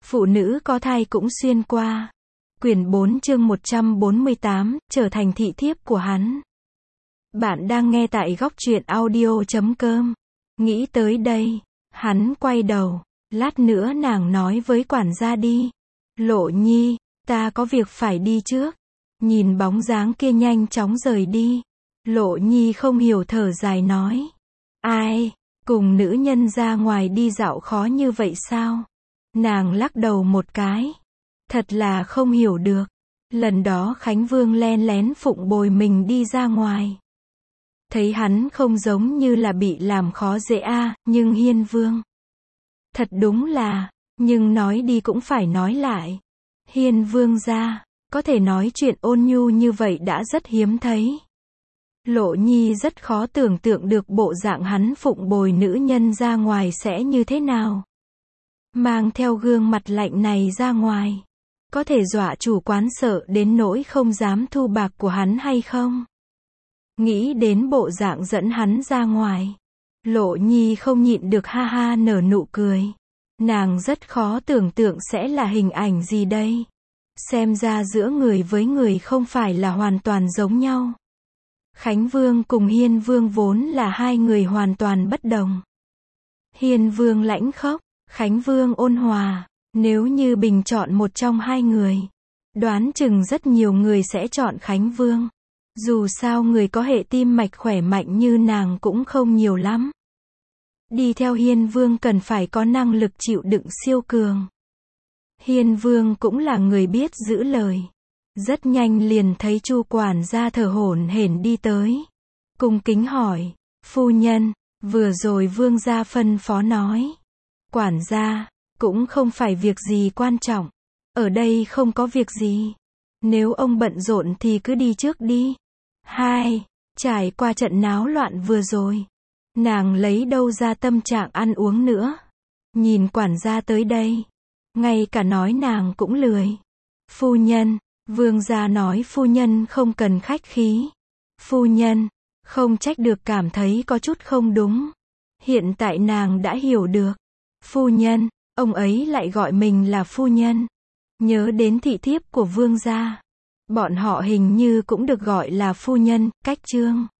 Phụ nữ có thai cũng xuyên qua. Quyển 4 chương 148, trở thành thị thiếp của hắn. Bạn đang nghe tại góc truyện audio.com. Nghĩ tới đây, hắn quay đầu. Lát nữa nàng nói với quản gia đi. Lộ Nhi, ta có việc phải đi trước. Nhìn bóng dáng kia nhanh chóng rời đi. Lộ Nhi không hiểu thở dài nói. Ai, cùng nữ nhân ra ngoài đi dạo khó như vậy sao? Nàng lắc đầu một cái. Thật là không hiểu được. Lần đó Khánh Vương len lén phụng bồi mình đi ra ngoài. Thấy hắn không giống như là bị làm khó dễ nhưng Hiên Vương. Thật đúng là, nhưng nói đi cũng phải nói lại. Hiên Vương gia, có thể nói chuyện ôn nhu như vậy đã rất hiếm thấy. Lộ Nhi rất khó tưởng tượng được bộ dạng hắn phụng bồi nữ nhân ra ngoài sẽ như thế nào. Mang theo gương mặt lạnh này ra ngoài, có thể dọa chủ quán sợ đến nỗi không dám thu bạc của hắn hay không? Nghĩ đến bộ dạng dẫn hắn ra ngoài, Lộ Nhi không nhịn được ha ha nở nụ cười. Nàng rất khó tưởng tượng sẽ là hình ảnh gì đây. Xem ra giữa người với người không phải là hoàn toàn giống nhau. Khánh Vương cùng Hiên Vương vốn là hai người hoàn toàn bất đồng. Hiên Vương lãnh khốc, Khánh Vương ôn hòa. Nếu như bình chọn một trong hai người, đoán chừng rất nhiều người sẽ chọn Khánh Vương. Dù sao người có hệ tim mạch khỏe mạnh như nàng cũng không nhiều lắm. Đi theo Hiên Vương cần phải có năng lực chịu đựng siêu cường. Hiên Vương cũng là người biết giữ lời. Rất nhanh liền thấy Chu quản gia thở hổn hển đi tới. Cung kính hỏi, phu nhân, vừa rồi Vương gia phân phó nói. Quản gia, cũng không phải việc gì quan trọng. Ở đây không có việc gì. Nếu ông bận rộn thì cứ đi trước đi. Trải qua trận náo loạn vừa rồi, nàng lấy đâu ra tâm trạng ăn uống nữa. Nhìn quản gia tới đây, ngay cả nói nàng cũng lười. Phu nhân, Vương gia nói phu nhân không cần khách khí. Phu nhân, không trách được cảm thấy có chút không đúng. Hiện tại nàng đã hiểu được. Phu nhân, ông ấy lại gọi mình là phu nhân. Nhớ đến thị thiếp của Vương gia. Bọn họ hình như cũng được gọi là phu nhân, cách chương.